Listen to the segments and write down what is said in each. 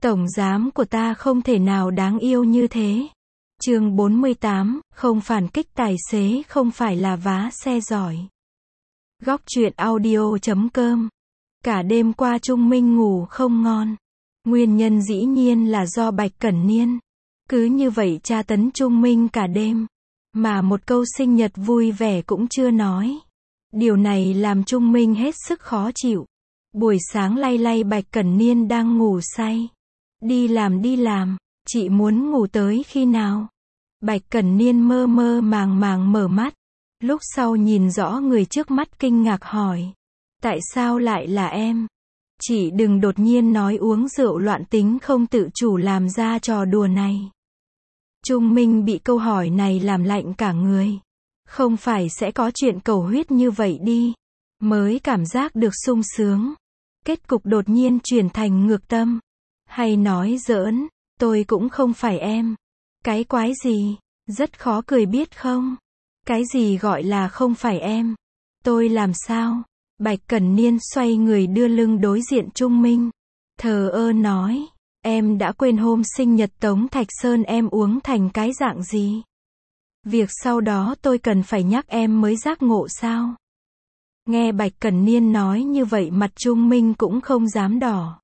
Tổng giám của ta không thể nào đáng yêu như thế. Chương 48, không phản kích tài xế không phải là vá xe giỏi. Góc truyện audio.com. Cả đêm qua Trung Minh ngủ không ngon. Nguyên nhân dĩ nhiên là do Bạch Cẩn Niên. Cứ như vậy tra tấn Trung Minh cả đêm. Mà một câu sinh nhật vui vẻ cũng chưa nói. Điều này làm Trung Minh hết sức khó chịu. Buổi sáng lay lay Bạch Cẩn Niên đang ngủ say. Đi làm, chị muốn ngủ tới khi nào? Bạch Cẩn Niên mơ mơ màng màng mở mắt. Lúc sau nhìn rõ người trước mắt kinh ngạc hỏi. Tại sao lại là em? Chị đừng đột nhiên nói uống rượu loạn tính không tự chủ làm ra trò đùa này. Trung Minh bị câu hỏi này làm lạnh cả người. Không phải sẽ có chuyện cầu huyết như vậy đi. Mới cảm giác được sung sướng. Kết cục đột nhiên chuyển thành ngược tâm. Hay nói giỡn, tôi cũng không phải em. Cái quái gì? Rất khó cười biết không? Cái gì gọi là không phải em? Tôi làm sao? Bạch Cẩn Niên xoay người đưa lưng đối diện Trung Minh. Thờ ơ nói, em đã quên hôm sinh nhật Tống Thạch Sơn em uống thành cái dạng gì? Việc sau đó tôi cần phải nhắc em mới giác ngộ sao? Nghe Bạch Cẩn Niên nói như vậy mặt Trung Minh cũng không dám đỏ.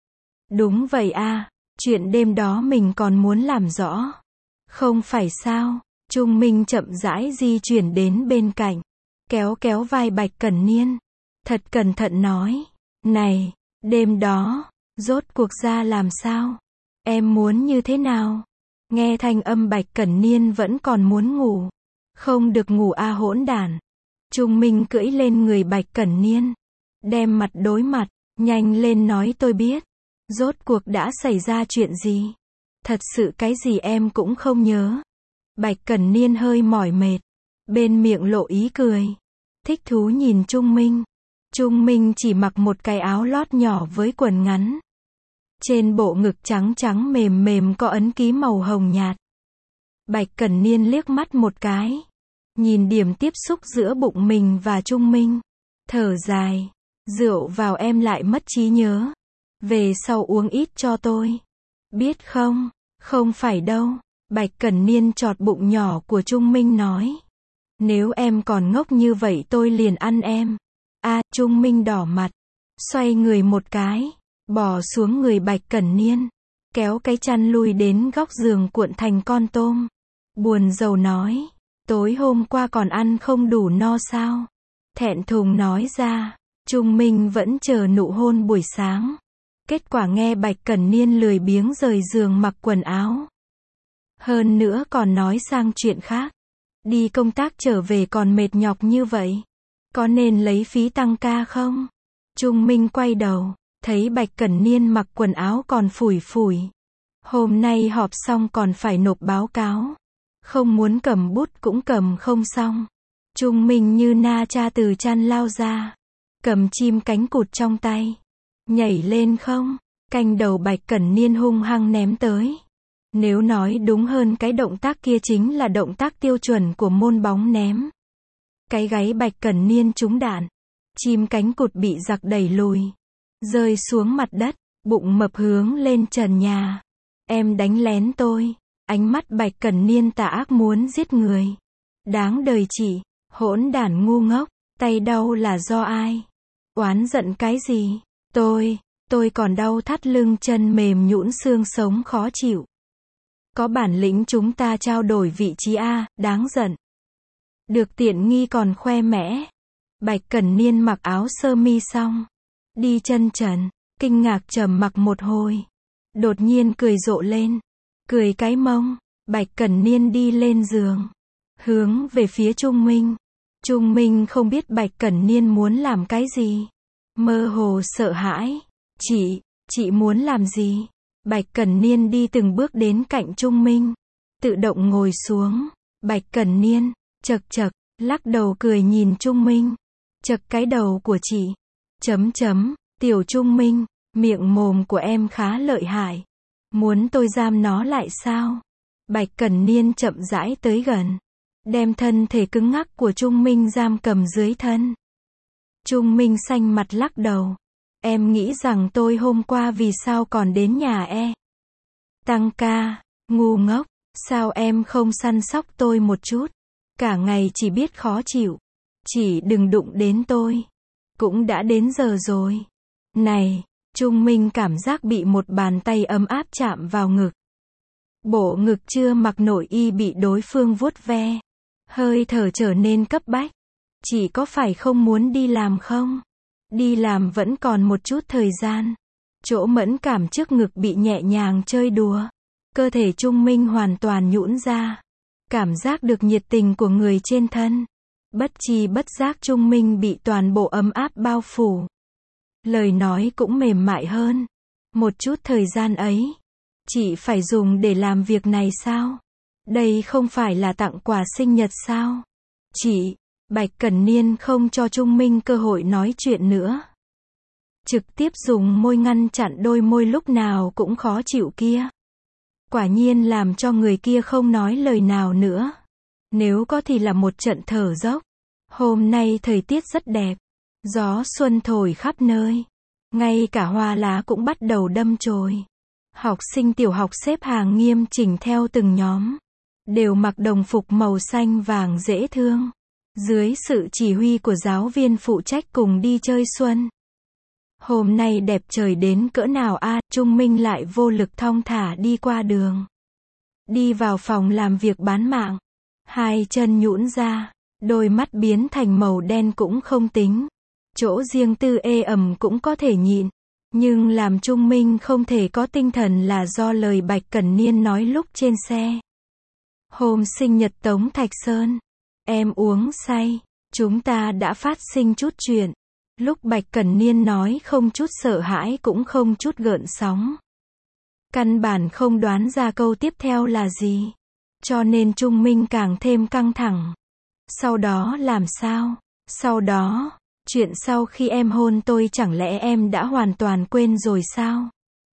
Đúng vậy à, chuyện đêm đó mình còn muốn làm rõ. Không phải sao? Trung Minh chậm rãi di chuyển đến bên cạnh. Kéo kéo vai Bạch Cẩn Niên. Thật cẩn thận nói. Này, đêm đó, rốt cuộc ra làm sao? Em muốn như thế nào? Nghe thanh âm Bạch Cẩn Niên vẫn còn muốn ngủ. Không được ngủ a hỗn đản. Trung Minh cưỡi lên người Bạch Cẩn Niên. Đem mặt đối mặt, nhanh lên nói tôi biết. Rốt cuộc đã xảy ra chuyện gì? Thật sự cái gì em cũng không nhớ. Bạch Cẩn Niên hơi mỏi mệt. Bên miệng lộ ý cười. Thích thú nhìn Trung Minh. Trung Minh chỉ mặc một cái áo lót nhỏ với quần ngắn. Trên bộ ngực trắng trắng mềm mềm có ấn ký màu hồng nhạt. Bạch Cẩn Niên liếc mắt một cái. Nhìn điểm tiếp xúc giữa bụng mình và Trung Minh. Thở dài. Rượu vào em lại mất trí nhớ. Về sau uống ít cho tôi. Biết không? Không phải đâu. Bạch Cẩn Niên chọt bụng nhỏ của Trung Minh nói. Nếu em còn ngốc như vậy tôi liền ăn em. Trung Minh đỏ mặt. Xoay người một cái. Bò xuống người Bạch Cẩn Niên. Kéo cái chăn lui đến góc giường cuộn thành con tôm. Buồn rầu nói. Tối hôm qua còn ăn không đủ no sao? Thẹn thùng nói ra. Trung Minh vẫn chờ nụ hôn buổi sáng. Kết quả nghe Bạch Cẩn Niên lười biếng rời giường mặc quần áo. Hơn nữa còn nói sang chuyện khác. Đi công tác trở về còn mệt nhọc như vậy. Có nên lấy phí tăng ca không? Trung Minh quay đầu. Thấy Bạch Cẩn Niên mặc quần áo còn phủi phủi. Hôm nay họp xong còn phải nộp báo cáo. Không muốn cầm bút cũng cầm không xong. Trung Minh như na cha từ chăn lao ra. Cầm chim cánh cụt trong tay. Nhảy lên không? Canh đầu Bạch Cẩn Niên hung hăng ném tới. Nếu nói đúng hơn cái động tác kia chính là động tác tiêu chuẩn của môn bóng ném. Cái gáy Bạch Cẩn Niên trúng đạn. Chim cánh cụt bị giặc đẩy lùi. Rơi xuống mặt đất, bụng mập hướng lên trần nhà. Em đánh lén tôi. Ánh mắt Bạch Cẩn Niên tà ác muốn giết người. Đáng đời chị, hỗn đản ngu ngốc, tay đau là do ai? Oán giận cái gì? Tôi còn đau thắt lưng chân mềm nhũn xương sống khó chịu. Có bản lĩnh chúng ta trao đổi vị trí a, đáng giận. Được tiện nghi còn khoe mẽ. Bạch Cẩn Niên mặc áo sơ mi xong. Đi chân trần, kinh ngạc trầm mặc một hồi. Đột nhiên cười rộ lên. Cười cái mông. Bạch Cẩn Niên đi lên giường. Hướng về phía Trung Minh. Trung Minh không biết Bạch Cẩn Niên muốn làm cái gì. Mơ hồ sợ hãi. Chị muốn làm gì? Bạch Cẩn Niên đi từng bước đến cạnh Trung Minh. Tự động ngồi xuống. Bạch Cẩn Niên, chậc, lắc đầu cười nhìn Trung Minh. Chậc cái đầu của chị. Tiểu Trung Minh, miệng mồm của em khá lợi hại. Muốn tôi giam nó lại sao? Bạch Cẩn Niên chậm rãi tới gần. Đem thân thể cứng ngắc của Trung Minh giam cầm dưới thân. Trung Minh xanh mặt lắc đầu. Em nghĩ rằng tôi hôm qua vì sao còn đến nhà Tăng ca, ngu ngốc, sao em không săn sóc tôi một chút? Cả ngày chỉ biết khó chịu. Chỉ đừng đụng đến tôi. Cũng đã đến giờ rồi. Này, Trung Minh cảm giác bị một bàn tay ấm áp chạm vào ngực. Bộ ngực chưa mặc nội y bị đối phương vuốt ve. Hơi thở trở nên cấp bách. Chị có phải không muốn đi làm không? Đi làm vẫn còn một chút thời gian. Chỗ mẫn cảm trước ngực bị nhẹ nhàng chơi đùa. Cơ thể Trung Minh hoàn toàn nhũn ra. Cảm giác được nhiệt tình của người trên thân. Bất tri bất giác Trung Minh bị toàn bộ ấm áp bao phủ. Lời nói cũng mềm mại hơn. Một chút thời gian ấy, chị phải dùng để làm việc này sao? Đây không phải là tặng quà sinh nhật sao? Chị, Bạch Cẩn Niên không cho Trung Minh cơ hội nói chuyện nữa. Trực tiếp dùng môi ngăn chặn đôi môi lúc nào cũng khó chịu kia. Quả nhiên làm cho người kia không nói lời nào nữa. Nếu có thì là một trận thở dốc. Hôm nay thời tiết rất đẹp. Gió xuân thổi khắp nơi. Ngay cả hoa lá cũng bắt đầu đâm chồi. Học sinh tiểu học xếp hàng nghiêm chỉnh theo từng nhóm. Đều mặc đồng phục màu xanh vàng dễ thương. Dưới sự chỉ huy của giáo viên phụ trách cùng đi chơi xuân. Hôm nay đẹp trời đến cỡ nào a, Trung Minh lại vô lực thong thả đi qua đường. Đi vào phòng làm việc bán mạng. Hai chân nhũn ra. Đôi mắt biến thành màu đen cũng không tính. Chỗ riêng tư ê ẩm cũng có thể nhịn. Nhưng làm Trung Minh không thể có tinh thần là do lời Bạch Cẩn Niên nói lúc trên xe. Hôm sinh nhật Tống Thạch Sơn. Em uống say. Chúng ta đã phát sinh chút chuyện. Lúc Bạch Cẩn Niên nói không chút sợ hãi cũng không chút gợn sóng. Căn bản không đoán ra câu tiếp theo là gì. Cho nên Trung Minh càng thêm căng thẳng. Sau đó làm sao? Sau đó, chuyện sau khi em hôn tôi chẳng lẽ em đã hoàn toàn quên rồi sao?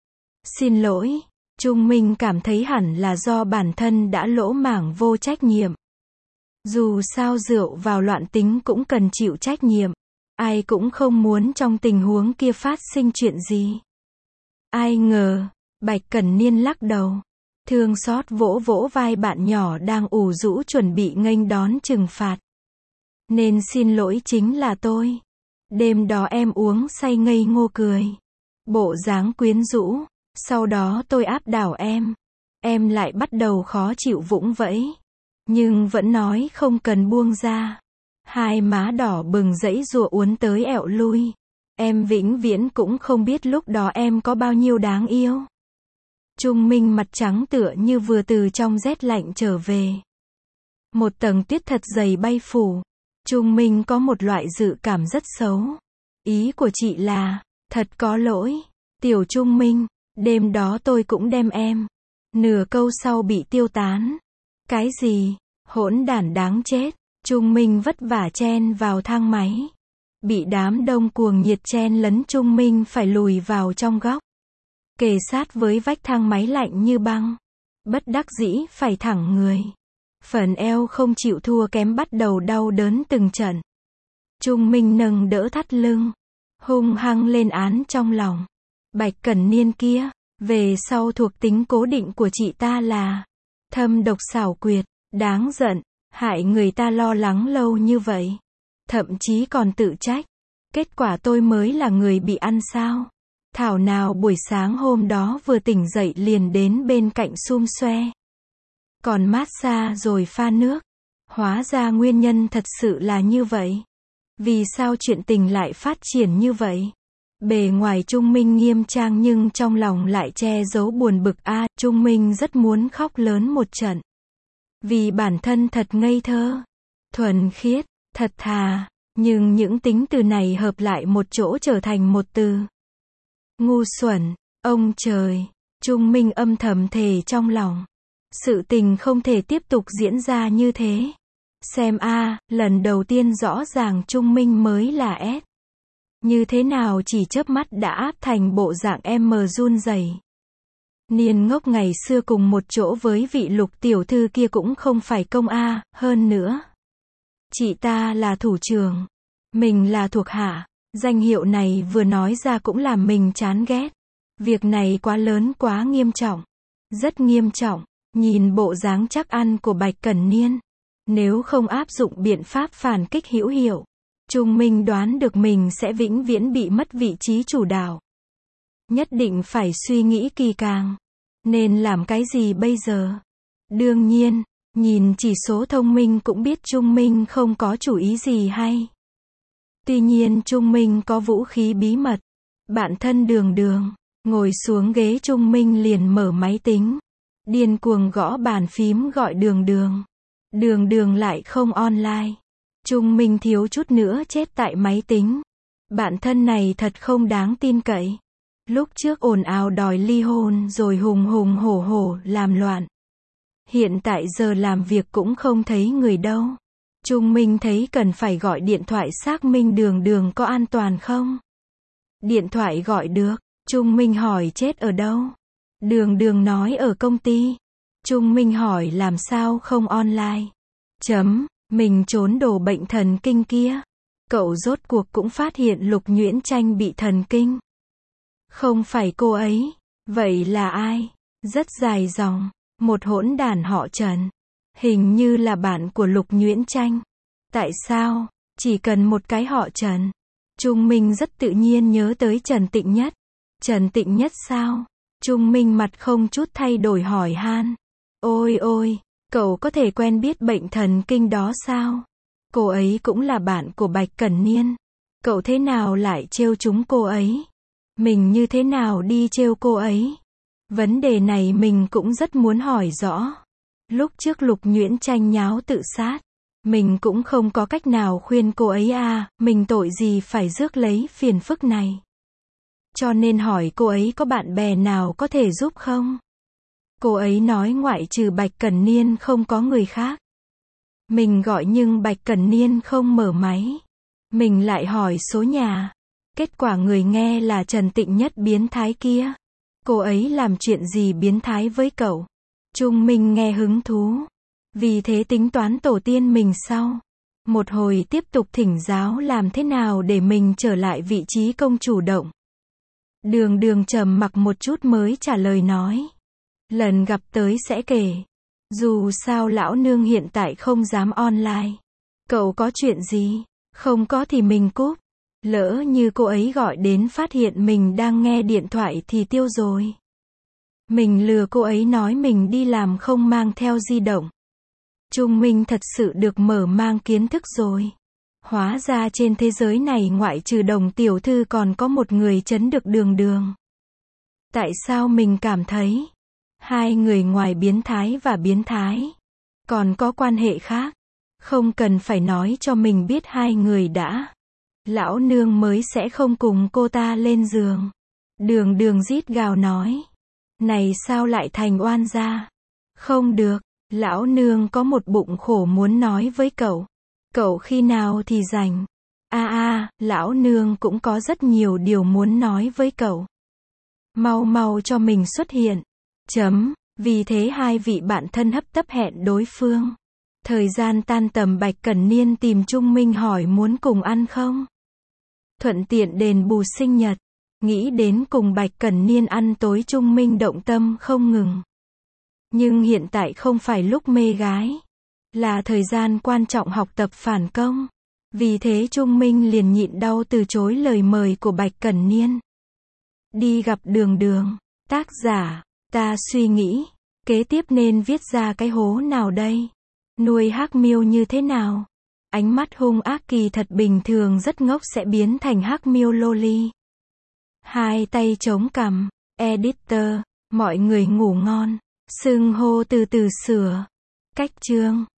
Xin lỗi, Trung Minh cảm thấy hẳn là do bản thân đã lỗ mãng vô trách nhiệm. Dù sao rượu vào loạn tính cũng cần chịu trách nhiệm. Ai cũng không muốn trong tình huống kia phát sinh chuyện gì. Ai ngờ, Bạch Cẩn Niên lắc đầu. Thương xót vỗ vỗ vai bạn nhỏ đang ủ rũ chuẩn bị nghênh đón trừng phạt. Nên xin lỗi chính là tôi. Đêm đó em uống say ngây ngô cười. Bộ dáng quyến rũ. Sau đó tôi áp đảo em. Em lại bắt đầu khó chịu vũng vẫy. Nhưng vẫn nói không cần buông ra. Hai má đỏ bừng giãy giụa uốn tới ẹo lui. Em vĩnh viễn cũng không biết lúc đó em có bao nhiêu đáng yêu. Trung Minh mặt trắng tựa như vừa từ trong rét lạnh trở về. Một tầng tuyết thật dày bay phủ. Trung Minh có một loại dự cảm rất xấu. Ý của chị là, thật có lỗi. Tiểu Trung Minh, đêm đó tôi cũng đem em. Nửa câu sau bị tiêu tán. Cái gì? Hỗn đản đáng chết. Trung Minh vất vả chen vào thang máy. Bị đám đông cuồng nhiệt chen lấn Trung Minh phải lùi vào trong góc. Kề sát với vách thang máy lạnh như băng. Bất đắc dĩ phải thẳng người. Phần eo không chịu thua kém bắt đầu đau đớn từng trận. Trung Minh nâng đỡ thắt lưng. Hung hăng lên án trong lòng. Bạch Cẩn Niên kia, về sau thuộc tính cố định của chị ta là thâm độc xảo quyệt, đáng giận, hại người ta lo lắng lâu như vậy. Thậm chí còn tự trách. Kết quả tôi mới là người bị ăn sao? Thảo nào buổi sáng hôm đó vừa tỉnh dậy liền đến bên cạnh xum xoe. Còn massage rồi pha nước. Hóa ra nguyên nhân thật sự là như vậy. Vì sao chuyện tình lại phát triển như vậy? Bề ngoài Trung Minh nghiêm trang nhưng trong lòng lại che giấu buồn bực Trung Minh rất muốn khóc lớn một trận. Vì bản thân thật ngây thơ, thuần khiết, thật thà, nhưng những tính từ này hợp lại một chỗ trở thành một từ. Ngu xuẩn, ông trời, Trung Minh âm thầm thề trong lòng. Sự tình không thể tiếp tục diễn ra như thế. Xem lần đầu tiên rõ ràng Trung Minh mới là S. Như thế nào chỉ chớp mắt đã áp thành bộ dạng em run rẩy. Niên ngốc ngày xưa cùng một chỗ với vị Lục tiểu thư kia cũng không phải công hơn nữa. Chị ta là thủ trưởng, mình là thuộc hạ, danh hiệu này vừa nói ra cũng làm mình chán ghét. Việc này quá lớn quá nghiêm trọng. Rất nghiêm trọng. Nhìn bộ dáng chắc ăn của Bạch Cẩn Niên. Nếu không áp dụng biện pháp phản kích hữu hiệu, Trung Minh đoán được mình sẽ vĩnh viễn bị mất vị trí chủ đạo. Nhất định phải suy nghĩ kỳ càng. Nên làm cái gì bây giờ? Đương nhiên, nhìn chỉ số thông minh cũng biết Trung Minh không có chủ ý gì hay. Tuy nhiên Trung Minh có vũ khí bí mật. Bạn thân Đường Đường, ngồi xuống ghế Trung Minh liền mở máy tính. Điên cuồng gõ bàn phím gọi Đường Đường. Đường Đường lại không online. Trung Minh thiếu chút nữa chết tại máy tính. Bạn thân này thật không đáng tin cậy. Lúc trước ồn ào đòi ly hôn rồi hùng hùng hổ hổ làm loạn. Hiện tại giờ làm việc cũng không thấy người đâu. Trung Minh thấy cần phải gọi điện thoại xác minh Đường Đường có an toàn không. Điện thoại gọi được. Trung Minh hỏi chết ở đâu. Đường Đường nói ở công ty. Trung Minh hỏi làm sao không online. Mình trốn đồ bệnh thần kinh kia. Cậu rốt cuộc cũng phát hiện Lục Nhuyễn Tranh bị thần kinh. Không phải cô ấy. Vậy là ai? Rất dài dòng. Một hỗn đản họ Trần. Hình như là bạn của Lục Nhuyễn Tranh. Tại sao? Chỉ cần một cái họ Trần. Trung Minh rất tự nhiên nhớ tới Trần Tịnh Nhất. Trần Tịnh Nhất sao? Trung Minh mặt không chút thay đổi hỏi han. Ôi ôi, cậu có thể quen biết bệnh thần kinh đó sao? Cô ấy cũng là bạn của Bạch Cẩn Niên. Cậu thế nào lại trêu chúng cô ấy? Mình như thế nào đi trêu cô ấy? Vấn đề này mình cũng rất muốn hỏi rõ. Lúc trước Lục Nhuyễn Tranh nháo tự sát. Mình cũng không có cách nào khuyên cô ấy à, mình tội gì phải rước lấy phiền phức này. Cho nên hỏi cô ấy có bạn bè nào có thể giúp không? Cô ấy nói ngoại trừ Bạch Cẩn Niên không có người khác. Mình gọi nhưng Bạch Cẩn Niên không mở máy. Mình lại hỏi số nhà. Kết quả người nghe là Trần Tịnh Nhất biến thái kia. Cô ấy làm chuyện gì biến thái với cậu? Trung Minh nghe hứng thú. Vì thế tính toán tổ tiên mình sau. Một hồi tiếp tục thỉnh giáo làm thế nào để mình trở lại vị trí công chủ động. Đường Đường trầm mặc một chút mới trả lời nói. Lần gặp tới sẽ kể. Dù sao lão nương hiện tại không dám online. Cậu có chuyện gì? Không có thì mình cúp. Lỡ như cô ấy gọi đến phát hiện mình đang nghe điện thoại thì tiêu rồi. Mình lừa cô ấy nói mình đi làm không mang theo di động. Trung Minh thật sự được mở mang kiến thức rồi. Hóa ra trên thế giới này ngoại trừ Đồng tiểu thư còn có một người chấn được Đường Đường. Tại sao mình cảm thấy hai người ngoài biến thái và biến thái còn có quan hệ khác? Không cần phải nói cho mình biết hai người đã. Lão nương mới sẽ không cùng cô ta lên giường. Đường Đường rít gào nói. Này sao lại thành oan gia? Không được, lão nương có một bụng khổ muốn nói với cậu. Cậu khi nào thì rảnh? Lão nương cũng có rất nhiều điều muốn nói với cậu. Mau mau cho mình xuất hiện. Vì thế hai vị bạn thân hấp tấp hẹn đối phương. Thời gian tan tầm Bạch Cẩn Niên tìm Trung Minh hỏi muốn cùng ăn không? Thuận tiện đền bù sinh nhật. Nghĩ đến cùng Bạch Cẩn Niên ăn tối Trung Minh động tâm không ngừng. Nhưng hiện tại không phải lúc mê gái. Là thời gian quan trọng học tập phản công. Vì thế Trung Minh liền nhịn đau từ chối lời mời của Bạch Cẩn Niên. Đi gặp Đường Đường. Tác giả, ta suy nghĩ, kế tiếp nên viết ra cái hố nào đây? Nuôi hắc miêu như thế nào? Ánh mắt hung ác kỳ thật bình thường rất ngốc sẽ biến thành hắc miêu loli. Hai tay chống cằm. Editor, mọi người ngủ ngon. Xưng hô từ từ sửa. Cách chương.